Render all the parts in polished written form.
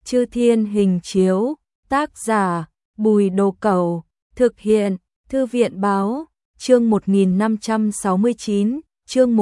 Chư Thiên Hình Chiếu, tác giả Bùi Đồ Cẩu, thực hiện Thư viện Báo, chương 1569, chương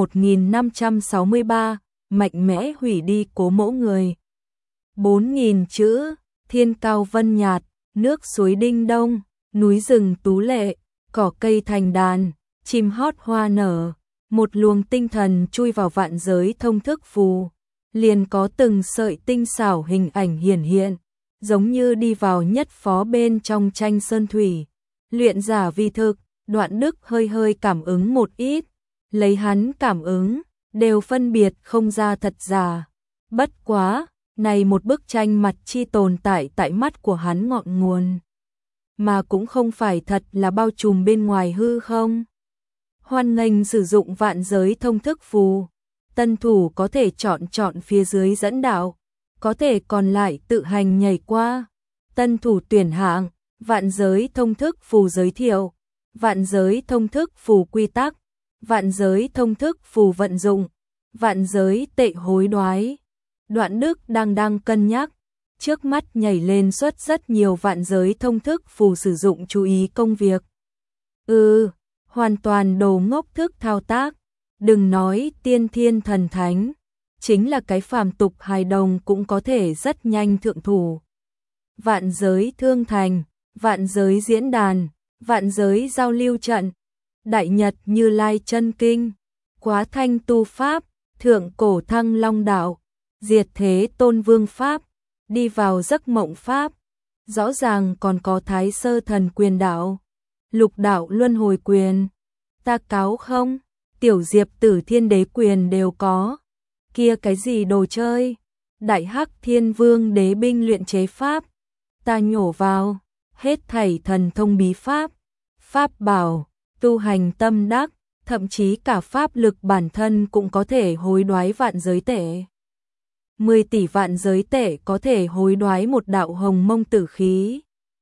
1563, mạnh mẽ hủy đi cố mẫu người. 4.000 chữ, thiên cao vân nhạt, nước suối đinh đông, núi rừng tú lệ, cỏ cây thành đàn, chim hót hoa nở, một luồng tinh thần chui vào vạn giới thông thức phù, liền có từng sợi tinh xảo hình ảnh hiển hiện, giống như đi vào nhất phó bên trong tranh sơn thủy. Luyện giả vi thực, Đoạn Đức hơi hơi cảm ứng một ít, lấy hắn cảm ứng, đều phân biệt không ra thật giả. Bất quá, này một bức tranh mặt chi tồn tại tại mắt của hắn ngọn nguồn, mà cũng không phải thật là bao trùm bên ngoài hư không. Hoan nghênh sử dụng vạn giới thông thức phù, tân thủ có thể chọn phía dưới dẫn đạo, có thể còn lại tự hành nhảy qua. Tân thủ tuyển hạng, vạn giới thông thức phù giới thiệu, vạn giới thông thức phù quy tắc, vạn giới thông thức phù vận dụng, vạn giới tệ hối đoái. Đoạn Đức đang cân nhắc, trước mắt nhảy lên xuất rất nhiều vạn giới thông thức phù sử dụng chú ý công việc. Hoàn toàn đồ ngốc thức thao tác, đừng nói tiên thiên thần thánh, chính là cái phàm tục hài đồng cũng có thể rất nhanh thượng thủ. Vạn giới thương thành, vạn giới diễn đàn, vạn giới giao lưu trận, Đại Nhật Như Lai chân kinh, Quá Thanh tu pháp, Thượng cổ Thăng Long đạo, Diệt thế Tôn Vương pháp, đi vào giấc mộng pháp, rõ ràng còn có Thái Sơ Thần Quyền đạo, Lục đạo Luân Hồi Quyền, ta cáo không, Tiểu Diệp Tử Thiên Đế Quyền đều có. Kia cái gì đồ chơi, Đại Hắc Thiên Vương Đế binh luyện chế pháp, ta nhổ vào, hết thảy thần thông bí pháp, pháp bảo, tu hành tâm đắc, thậm chí cả pháp lực bản thân cũng có thể hối đoái vạn giới tệ. 10 tỷ vạn giới tệ có thể hối đoái một đạo hồng mông tử khí.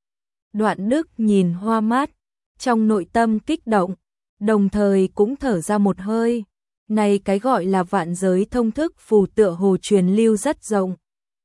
Đoạn Đức nhìn hoa mắt, trong nội tâm kích động, đồng thời cũng thở ra một hơi. Này cái gọi là vạn giới thông thức phù tựa hồ truyền lưu rất rộng.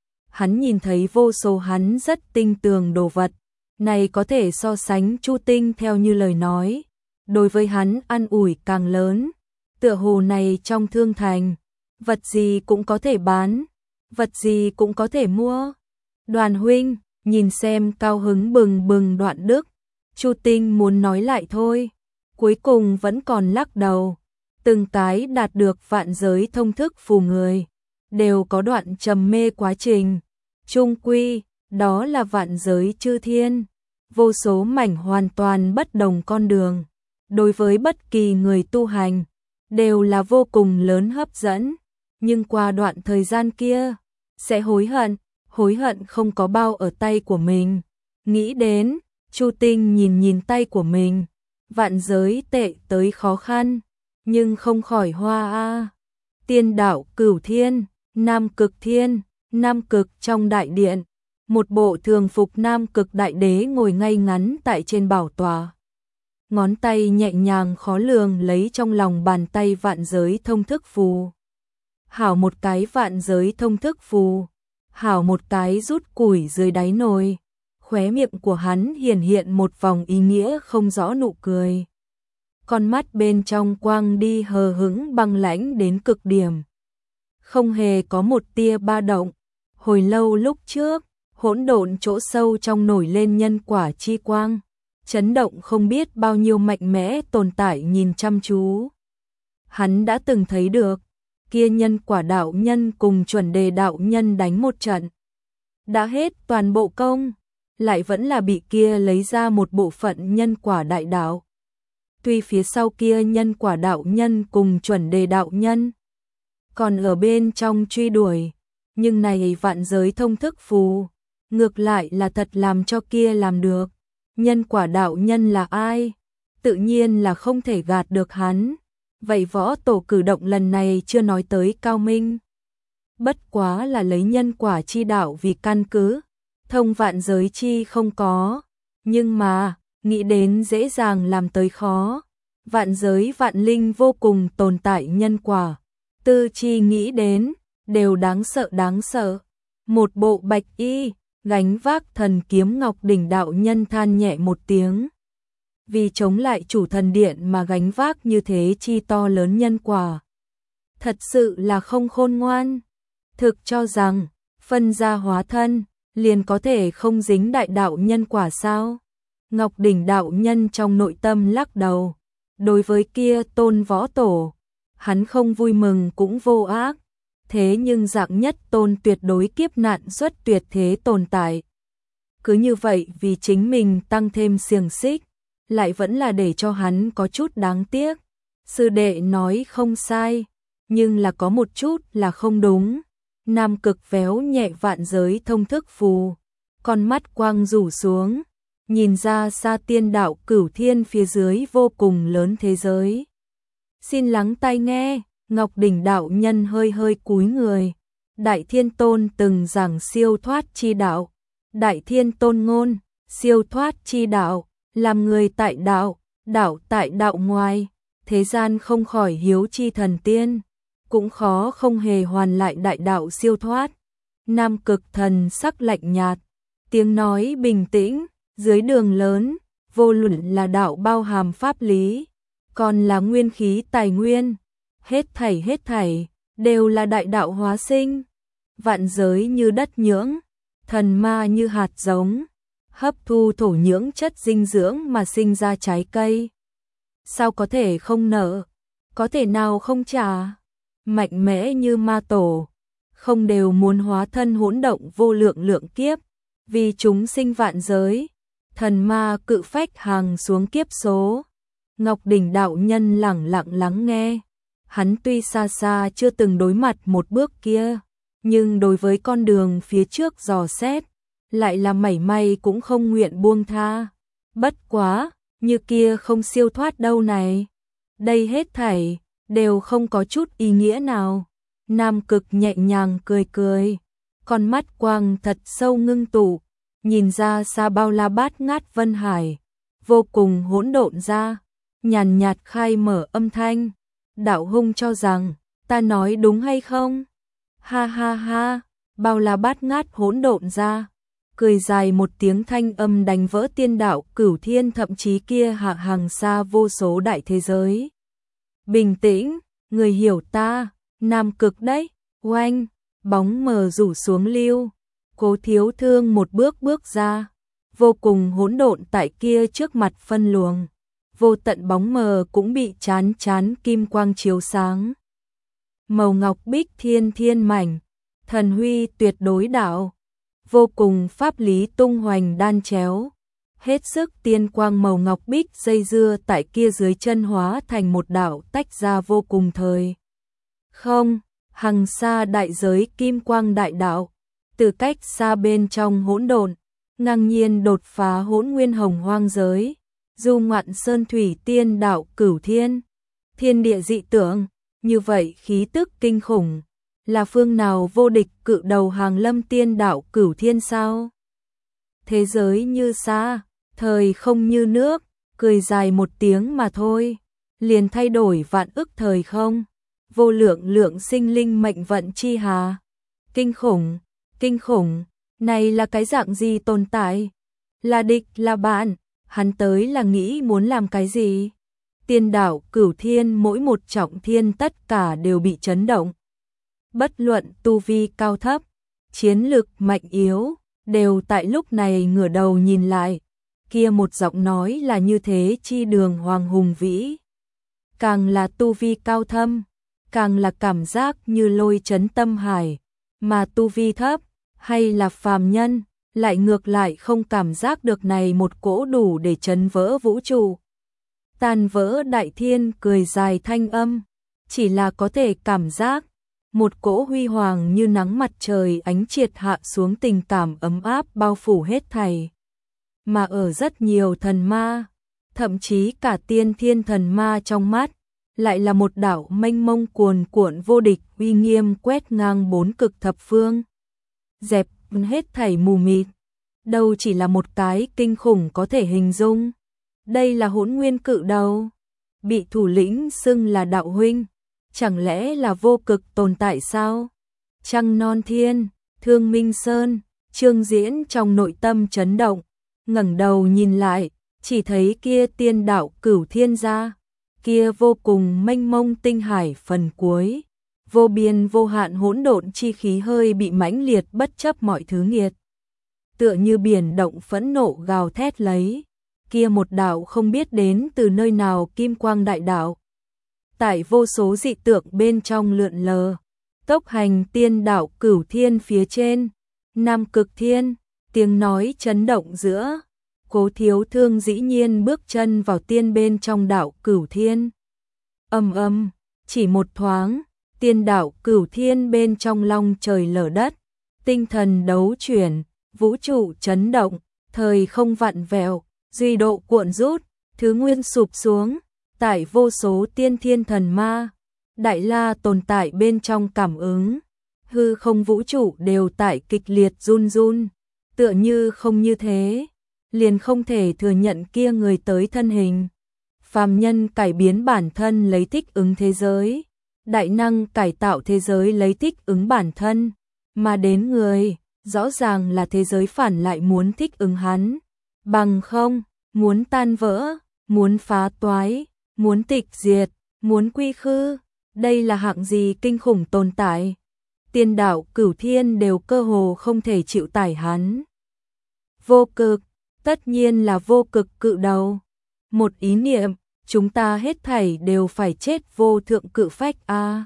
Hắn nhìn thấy vô số hắn rất tinh tường đồ vật, này có thể so sánh Chu Tinh theo như lời nói. Đối với hắn an ủi càng lớn, tựa hồ này trong thương thành, vật gì cũng có thể bán, vật gì cũng có thể mua. Đoàn huynh, nhìn xem cao hứng bừng bừng Đoạn Đức, Chu Tinh muốn nói lại thôi, cuối cùng vẫn còn lắc đầu. Từng cái đạt được vạn giới thông thức phù người, đều có đoạn trầm mê quá trình. Chung quy, đó là vạn giới chư thiên, vô số mảnh hoàn toàn bất đồng con đường. Đối với bất kỳ người tu hành, đều là vô cùng lớn hấp dẫn. Nhưng qua đoạn thời gian kia, sẽ hối hận không có bao ở tay của mình. Nghĩ đến, Chu Tinh nhìn tay của mình, vạn giới tệ tới khó khăn, nhưng không khỏi hoa a. Tiên đạo Cửu Thiên, Nam Cực Thiên, Nam Cực trong đại điện, một bộ thường phục Nam Cực đại đế ngồi ngay ngắn tại trên bảo tọa. Ngón tay nhẹ nhàng khó lường lấy trong lòng bàn tay vạn giới thông thức phù. Hảo một cái vạn giới thông thức phù, hảo một cái rút củi dưới đáy nồi. Khóe miệng của hắn hiện một vòng ý nghĩa không rõ nụ cười. Con mắt bên trong quang đi hờ hững băng lãnh đến cực điểm. Không hề có một tia ba động. Hồi lâu lúc trước, hỗn độn chỗ sâu trong nổi lên nhân quả chi quang, chấn động không biết bao nhiêu mạnh mẽ tồn tại nhìn chăm chú. Hắn đã từng thấy được, kia nhân quả đạo nhân cùng chuẩn đề đạo nhân đánh một trận. Đã hết toàn bộ công, lại vẫn là bị kia lấy ra một bộ phận nhân quả đại đạo. Tuy phía sau kia nhân quả đạo nhân cùng chuẩn đề đạo nhân còn ở bên trong truy đuổi, nhưng này vạn giới thông thức phù, ngược lại là thật làm cho kia làm được. Nhân quả đạo nhân là ai? Tự nhiên là không thể gạt được hắn. Vậy võ tổ cử động lần này chưa nói tới cao minh. Bất quá là lấy nhân quả chi đạo vì căn cứ, thông vạn giới chi không có. Nhưng mà, nghĩ đến dễ dàng làm tới khó. Vạn giới vạn linh vô cùng tồn tại nhân quả. Tư chi nghĩ đến, đều đáng sợ đáng sợ. Một bộ bạch y, gánh vác thần kiếm Ngọc Đỉnh đạo nhân than nhẹ một tiếng. Vì chống lại chủ thần điện mà gánh vác như thế chi to lớn nhân quả. Thật sự là không khôn ngoan. Thực cho rằng, phân ra hóa thân, liền có thể không dính đại đạo nhân quả sao? Ngọc Đỉnh đạo nhân trong nội tâm lắc đầu. Đối với kia Tôn Võ Tổ, hắn không vui mừng cũng vô ác. Thế nhưng dạng nhất tôn tuyệt đối kiếp nạn xuất tuyệt thế tồn tại. Cứ như vậy vì chính mình tăng thêm xiềng xích, lại vẫn là để cho hắn có chút đáng tiếc. Sư đệ nói không sai, nhưng là có một chút là không đúng. Nam Cực véo nhẹ vạn giới thông thức phù, con mắt quang rủ xuống, nhìn ra xa tiên đạo cửu thiên phía dưới vô cùng lớn thế giới. Xin lắng tai nghe. Ngọc Đỉnh đạo nhân hơi hơi cúi người. Đại Thiên Tôn từng giảng siêu thoát chi đạo. Đại Thiên Tôn ngôn, siêu thoát chi đạo, làm người tại đạo, đạo tại đạo ngoài. Thế gian không khỏi hiếu chi thần tiên, cũng khó không hề hoàn lại đại đạo siêu thoát. Nam Cực thần sắc lạnh nhạt, tiếng nói bình tĩnh, dưới đường lớn, vô luận là đạo bao hàm pháp lý, còn là nguyên khí tài nguyên. Hết thảy, đều là đại đạo hóa sinh. Vạn giới như đất nhưỡng, thần ma như hạt giống, hấp thu thổ nhưỡng chất dinh dưỡng mà sinh ra trái cây. Sao có thể không nở, có thể nào không trả? Mạnh mẽ như ma tổ, không đều muốn hóa thân hỗn động vô lượng lượng kiếp, vì chúng sinh vạn giới, thần ma cự phách hàng xuống kiếp số. Ngọc Đỉnh đạo nhân lẳng lặng lắng nghe. Hắn tuy xa xa chưa từng đối mặt một bước kia, nhưng đối với con đường phía trước dò xét, lại là mảy may cũng không nguyện buông tha. Bất quá, như kia không siêu thoát đâu này. Đây hết thảy, đều không có chút ý nghĩa nào. Nam Cực nhẹ nhàng cười cười, con mắt quang thật sâu ngưng tụ, nhìn ra xa bao la bát ngát vân hải, vô cùng hỗn độn ra, nhàn nhạt khai mở âm thanh. Đạo hung cho rằng, ta nói đúng hay không? Ha ha ha, bao la bát ngát hỗn độn ra. Cười dài một tiếng thanh âm đánh vỡ tiên đạo cửu thiên thậm chí kia hạ hàng xa vô số đại thế giới. Bình tĩnh, người hiểu ta, Nam Cực đấy, oanh, bóng mờ rủ xuống lưu. Cố Thiếu Thương một bước bước ra, vô cùng hỗn độn tại kia trước mặt phân luồng. Vô tận bóng mờ cũng bị chán chán kim quang chiếu sáng. Màu ngọc bích thiên thiên mảnh, thần huy tuyệt đối đạo, vô cùng pháp lý tung hoành đan chéo. Hết sức tiên quang màu ngọc bích dây dưa tại kia dưới chân hóa thành một đạo tách ra vô cùng thời. Không, hằng xa đại giới kim quang đại đạo, từ cách xa bên trong hỗn độn, ngang nhiên đột phá hỗn nguyên hồng hoang giới. Du ngoạn sơn thủy tiên đạo cửu thiên, thiên địa dị tượng, như vậy khí tức kinh khủng, là phương nào vô địch cự đầu hàng lâm tiên đạo cửu thiên sao? Thế giới như xa, thời không như nước, cười dài một tiếng mà thôi, liền thay đổi vạn ức thời không, vô lượng lượng sinh linh mệnh vận chi hà. Kinh khủng, này là cái dạng gì tồn tại? Là địch là bạn? Hắn tới là nghĩ muốn làm cái gì? Tiên đạo cửu thiên mỗi một trọng thiên tất cả đều bị chấn động. Bất luận tu vi cao thấp, chiến lực mạnh yếu, đều tại lúc này ngửa đầu nhìn lại. Kia một giọng nói là như thế chi đường hoàng hùng vĩ. Càng là tu vi cao thâm, càng là cảm giác như lôi chấn tâm hải. Mà tu vi thấp, hay là phàm nhân, lại ngược lại không cảm giác được này một cỗ đủ để chấn vỡ vũ trụ. Tàn vỡ đại thiên cười dài thanh âm, chỉ là có thể cảm giác một cỗ huy hoàng như nắng mặt trời ánh triệt hạ xuống, tình cảm ấm áp bao phủ hết thảy. Mà ở rất nhiều thần ma, thậm chí cả tiên thiên thần ma trong mắt, lại là một đạo mênh mông cuồn cuộn vô địch uy nghiêm quét ngang bốn cực thập phương. Dẹp hết thảy mù mịt, đâu chỉ là một cái kinh khủng có thể hình dung. Đây là hỗn nguyên cự đầu, bị thủ lĩnh xưng là đạo huynh, chẳng lẽ là vô cực tồn tại sao? Trăng non thiên, Thương Minh Sơn, Trương Diễn trong nội tâm chấn động, ngẩng đầu nhìn lại, chỉ thấy kia tiên đạo Cửu Thiên gia, kia vô cùng mênh mông tinh hải phần cuối, vô biên vô hạn hỗn độn chi khí hơi bị mãnh liệt bất chấp mọi thứ nghiệt. Tựa như biển động phẫn nộ gào thét lấy, kia một đạo không biết đến từ nơi nào kim quang đại đạo. Tại vô số dị tượng bên trong lượn lờ, tốc hành tiên đạo Cửu Thiên phía trên, Nam Cực Thiên, tiếng nói chấn động giữa. Cố Thiếu Thương dĩ nhiên bước chân vào tiên bên trong đạo Cửu Thiên. Ầm ầm, chỉ một thoáng, tiên đạo Cửu Thiên bên trong long trời lở đất, tinh thần đấu chuyển, vũ trụ chấn động, thời không vặn vẹo, duy độ cuộn rút, thứ nguyên sụp xuống, tại vô số tiên thiên thần ma, đại la tồn tại bên trong cảm ứng, hư không vũ trụ đều tại kịch liệt run run, tựa như không như thế, liền không thể thừa nhận kia người tới thân hình. Phàm nhân cải biến bản thân lấy thích ứng thế giới, đại năng cải tạo thế giới lấy thích ứng bản thân, mà đến người, rõ ràng là thế giới phản lại muốn thích ứng hắn, bằng không, muốn tan vỡ, muốn phá toái, muốn tịch diệt, muốn quy khư, đây là hạng gì kinh khủng tồn tại. Tiên đạo Cửu Thiên đều cơ hồ không thể chịu tải hắn. Vô cực, tất nhiên là vô cực cự đầu. Một ý niệm, chúng ta hết thảy đều phải chết vô thượng cự phách a.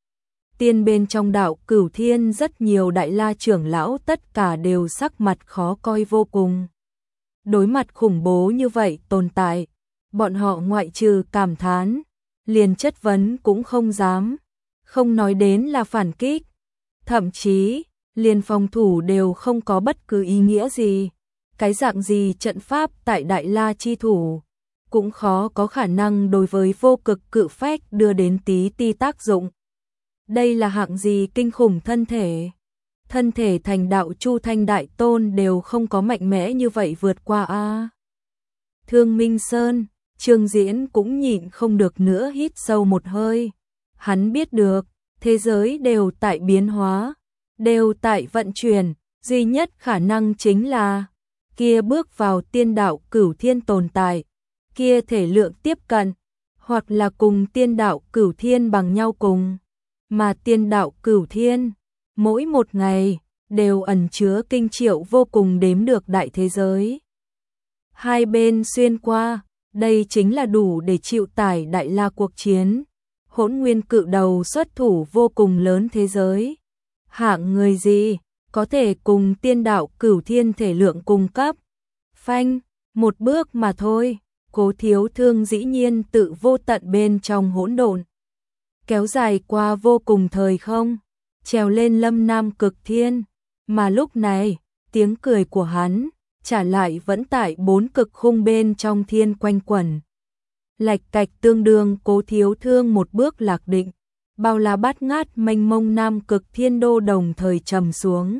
Tiên bên trong đạo Cửu Thiên rất nhiều đại la trưởng lão tất cả đều sắc mặt khó coi vô cùng. Đối mặt khủng bố như vậy tồn tại, bọn họ ngoại trừ cảm thán, liền chất vấn cũng không dám, không nói đến là phản kích, thậm chí liền phòng thủ đều không có bất cứ ý nghĩa gì. Cái dạng gì trận pháp tại Đại La chi thủ, cũng khó có khả năng đối với vô cực cự phách đưa đến tí ti tác dụng. Đây là hạng gì kinh khủng thân thể. Thân thể thành đạo Chu Thanh Đại Tôn đều không có mạnh mẽ như vậy vượt qua a. Thương Minh Sơn, Trương Diễn cũng nhịn không được nữa hít sâu một hơi. Hắn biết được, thế giới đều tại biến hóa, đều tại vận chuyển, duy nhất khả năng chính là kia bước vào tiên đạo Cửu Thiên tồn tại, kia thể lượng tiếp cận, hoặc là cùng tiên đạo Cửu Thiên bằng nhau cùng, mà tiên đạo Cửu Thiên, mỗi một ngày, đều ẩn chứa kinh triệu vô cùng đếm được đại thế giới. Hai bên xuyên qua, đây chính là đủ để chịu tải đại la cuộc chiến, hỗn nguyên cự đầu xuất thủ vô cùng lớn thế giới. Hạng người gì có thể cùng tiên đạo Cửu Thiên thể lượng cung cấp? Phanh, một bước mà thôi, Cố Thiếu Thương dĩ nhiên tự vô tận bên trong hỗn độn, kéo dài qua vô cùng thời không, trèo lên Lâm Nam Cực Thiên, mà lúc này, tiếng cười của hắn trả lại vẫn tại bốn cực khung bên trong thiên quanh quẩn. Lạch cạch tương đương Cố Thiếu Thương một bước lạc định, bao la bát ngát mênh mông Nam Cực Thiên đô đồng thời trầm xuống.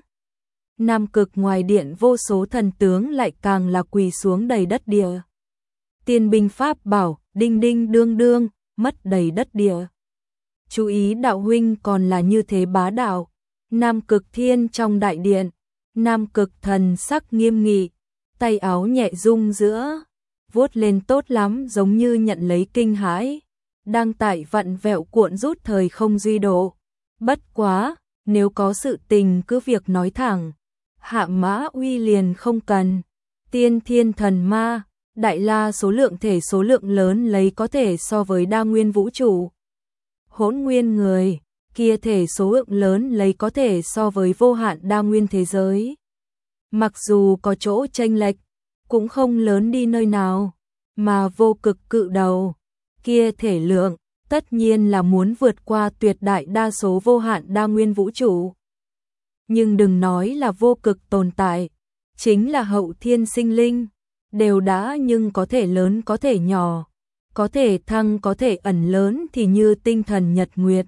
Nam Cực ngoài điện vô số thần tướng lại càng là quỳ xuống đầy đất địa. Tiên binh pháp bảo, đinh đinh đương đương, mất đầy đất địa. Chú ý đạo huynh còn là như thế bá đạo. Nam Cực Thiên trong đại điện, Nam Cực thần sắc nghiêm nghị, tay áo nhẹ rung giữa, vuốt lên tốt lắm giống như nhận lấy kinh hãi, đang tại vặn vẹo cuộn rút thời không duy độ. Bất quá, nếu có sự tình cứ việc nói thẳng, Hạ Mã Uy liền không cần. Tiên thiên thần ma, đại la số lượng thể số lượng lớn lấy có thể so với đa nguyên vũ trụ. Hỗn nguyên người, kia thể số lượng lớn lấy có thể so với vô hạn đa nguyên thế giới. Mặc dù có chỗ chênh lệch, cũng không lớn đi nơi nào, mà vô cực cự đầu, kia thể lượng, tất nhiên là muốn vượt qua tuyệt đại đa số vô hạn đa nguyên vũ trụ. Nhưng đừng nói là vô cực tồn tại, chính là hậu thiên sinh linh, đều đã nhưng có thể lớn có thể nhỏ, có thể thăng có thể ẩn lớn thì như tinh thần nhật nguyệt.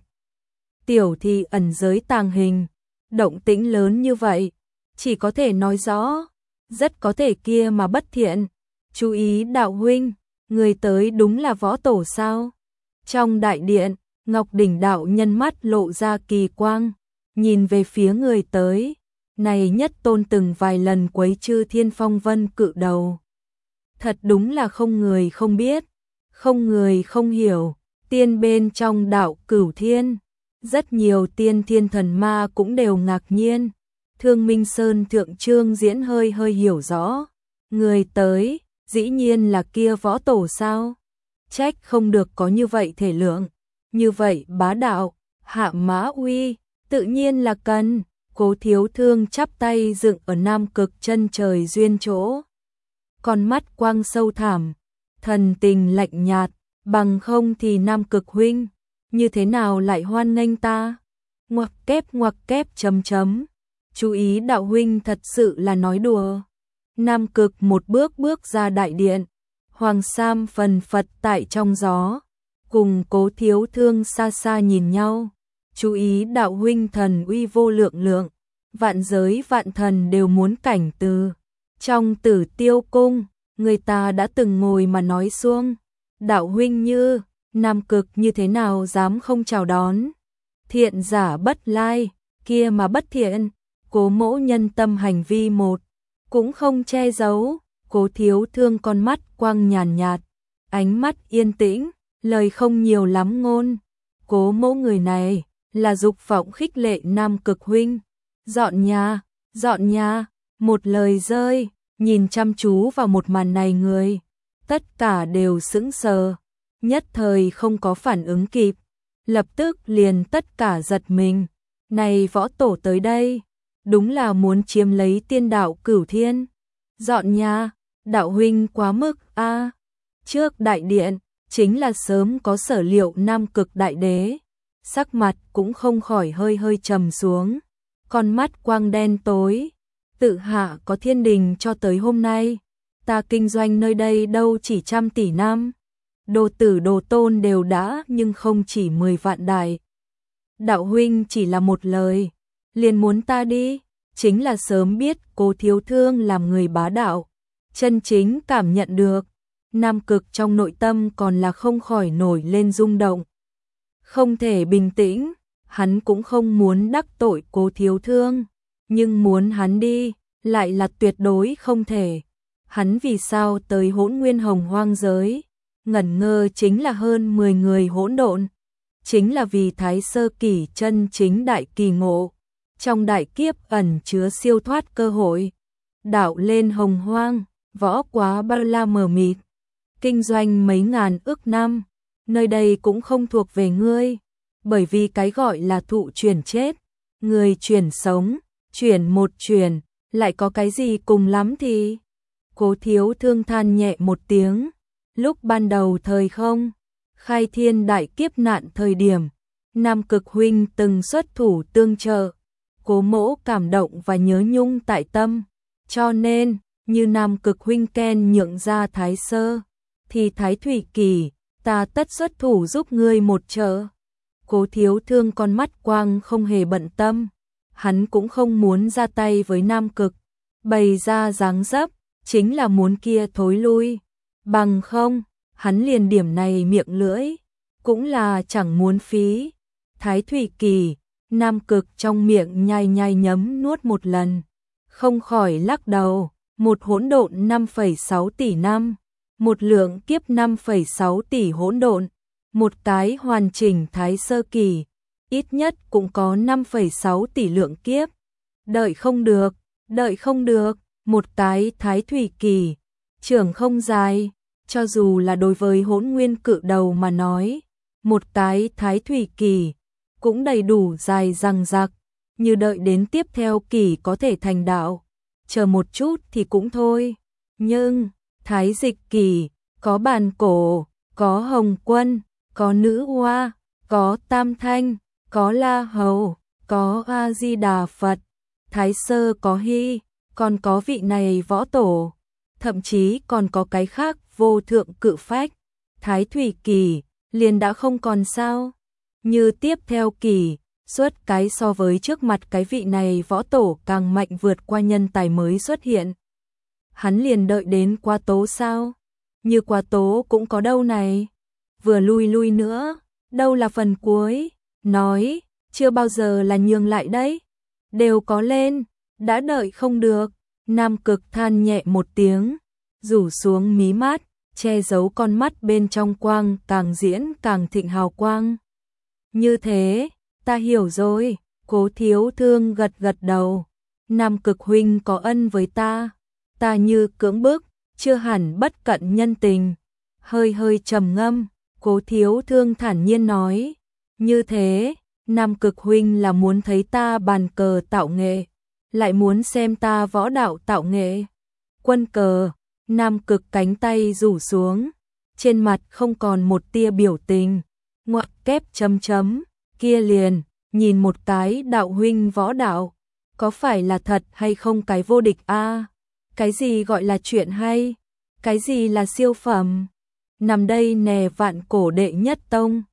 Tiểu thì ẩn giới tàng hình, động tĩnh lớn như vậy, chỉ có thể nói rõ, rất có thể kia mà bất thiện. Chú ý đạo huynh, người tới đúng là võ tổ sao? Trong đại điện, Ngọc Đỉnh đạo nhân mắt lộ ra kỳ quang, nhìn về phía người tới, Này Nhất Tôn từng vài lần quấy Chư Thiên Phong Vân cự đầu. Thật đúng là không người không biết, không người không hiểu, tiên bên trong đạo Cửu Thiên. Rất nhiều tiên thiên thần ma cũng đều ngạc nhiên. Thương Minh Sơn thượng trương diễn hơi hơi hiểu rõ. Người tới, dĩ nhiên là kia võ tổ sao? Trách không được có như vậy thể lượng, như vậy bá đạo, Hạ Mã Uy, tự nhiên là cần. Cố Thiếu Thương chắp tay dựng ở Nam Cực chân trời duyên chỗ. Con mắt quang sâu thẳm, thần tình lạnh nhạt, bằng không thì Nam Cực huynh, như thế nào lại hoan nghênh ta? Ngoặc kép chấm chấm. Chú ý đạo huynh thật sự là nói đùa. Nam Cực một bước bước ra đại điện, Hoàng Sam phần phật tại trong gió, cùng Cố Thiếu Thương xa xa nhìn nhau. Chú ý đạo huynh thần uy vô lượng lượng, vạn giới vạn thần đều muốn cảnh từ. Trong Tử Tiêu Cung, người ta đã từng ngồi mà nói xuông, đạo huynh như, Nam Cực như thế nào dám không chào đón. Thiện giả bất lai, kia mà bất thiện, Cố mỗ nhân tâm hành vi một, cũng không che giấu. Cố Thiếu Thương con mắt quang nhàn nhạt, ánh mắt yên tĩnh, lời không nhiều lắm ngôn. Cố mỗ người này là dục vọng khích lệ Nam Cực huynh. Dọn nhà, một lời rơi, nhìn chăm chú vào một màn này người. Tất cả đều sững sờ, nhất thời không có phản ứng kịp, lập tức liền tất cả giật mình. Này võ tổ tới đây, đúng là muốn chiếm lấy tiên đạo Cửu Thiên. Dọn nhà, đạo huynh quá mức a. Trước đại điện, chính là sớm có sở liệu Nam Cực đại đế. Sắc mặt cũng không khỏi hơi hơi trầm xuống, con mắt quang đen tối. Tự hạ có thiên đình cho tới hôm nay, ta kinh doanh nơi đây đâu chỉ 100 tỷ năm. Đồ tử đồ tôn đều đã nhưng không chỉ 10 vạn đại. Đạo huynh chỉ là một lời, liền muốn ta đi, chính là sớm biết Cố Thiếu Thương làm người bá đạo, chân chính cảm nhận được. Nam Cực trong nội tâm còn là không khỏi nổi lên rung động. Không thể bình tĩnh, hắn cũng không muốn đắc tội Cố Thiếu Thương, nhưng muốn hắn đi, lại là tuyệt đối không thể. Hắn vì sao tới Hỗn Nguyên Hồng Hoang giới, ngẩn ngơ chính là hơn 10 người hỗn độn, chính là vì Thái Sơ Kỳ chân chính đại kỳ ngộ, trong đại kiếp ẩn chứa siêu thoát cơ hội. Đạo lên Hồng Hoang, võ quá bao la mờ mịt, kinh doanh mấy ngàn ức năm, nơi đây cũng không thuộc về ngươi, bởi vì cái gọi là thụ chuyển chết, người chuyển sống, chuyển một chuyển, lại có cái gì cùng lắm thì. Cố Thiếu Thương than nhẹ một tiếng, lúc ban đầu thời không, khai thiên đại kiếp nạn thời điểm, Nam Cực huynh từng xuất thủ tương trợ, Cố mỗ cảm động và nhớ nhung tại tâm, cho nên, như Nam Cực huynh khen nhượng ra Thái Sơ, thì Thái Thủy Kỳ, ta tất xuất thủ giúp ngươi một trợ. Cố Thiếu Thương con mắt quang không hề bận tâm, hắn cũng không muốn ra tay với Nam Cực, bày ra dáng dấp, chính là muốn kia thối lui, bằng không, hắn liền điểm này miệng lưỡi, cũng là chẳng muốn phí. Thái Thủy Kỳ, Nam Cực trong miệng nhai nhai nhấm nuốt một lần, không khỏi lắc đầu, một hỗn độn 5,6 tỷ năm, một lượng kiếp 5,6 tỷ hỗn độn, một cái hoàn chỉnh Thái Sơ Kỳ, ít nhất cũng có 5,6 tỷ lượng kiếp. Đợi không được, một cái Thái Thủy Kỳ, trưởng không dài, cho dù là đối với Hỗn Nguyên Cự Đầu mà nói, một cái Thái Thủy Kỳ cũng đầy đủ dài dằng dặc, như đợi đến tiếp theo kỳ có thể thành đạo, chờ một chút thì cũng thôi. Nhưng Thái Dịch Kỳ, có Bàn Cổ, có Hồng Quân, có Nữ Hoa, có Tam Thanh, có La Hầu, có A Di Đà Phật, Thái Sơ có Hy, còn có vị này võ tổ, thậm chí còn có cái khác vô thượng cự phách. Thái Thủy Kỳ liền đã không còn sao? Như tiếp theo kỳ, suốt cái so với trước mặt cái vị này võ tổ càng mạnh vượt qua nhân tài mới xuất hiện. Hắn liền đợi đến Quá Tố sao? Như Quá Tố cũng có đâu này. Vừa lui nữa, đâu là phần cuối, nói, chưa bao giờ là nhường lại đấy. Đều có lên, đã đợi không được. Nam Cực than nhẹ một tiếng, rủ xuống mí mắt, che giấu con mắt bên trong quang càng diễn càng thịnh hào quang. Như thế, ta hiểu rồi, Cố Thiếu Thương gật gật đầu. Nam Cực huynh có ân với ta như cưỡng bức, chưa hẳn bất cận nhân tình. Hơi hơi trầm ngâm, Cố Thiếu Thương thản nhiên nói, như thế, Nam Cực huynh là muốn thấy ta bàn cờ tạo nghệ, lại muốn xem ta võ đạo tạo nghệ. Quân cờ, Nam Cực cánh tay rủ xuống, trên mặt không còn một tia biểu tình, ngoặc kép chấm chấm, kia liền, nhìn một cái đạo huynh võ đạo, có phải là thật hay không cái vô địch a? Cái gì gọi là chuyện hay? Cái gì là siêu phẩm? Nằm đây nè vạn cổ đệ nhất tông.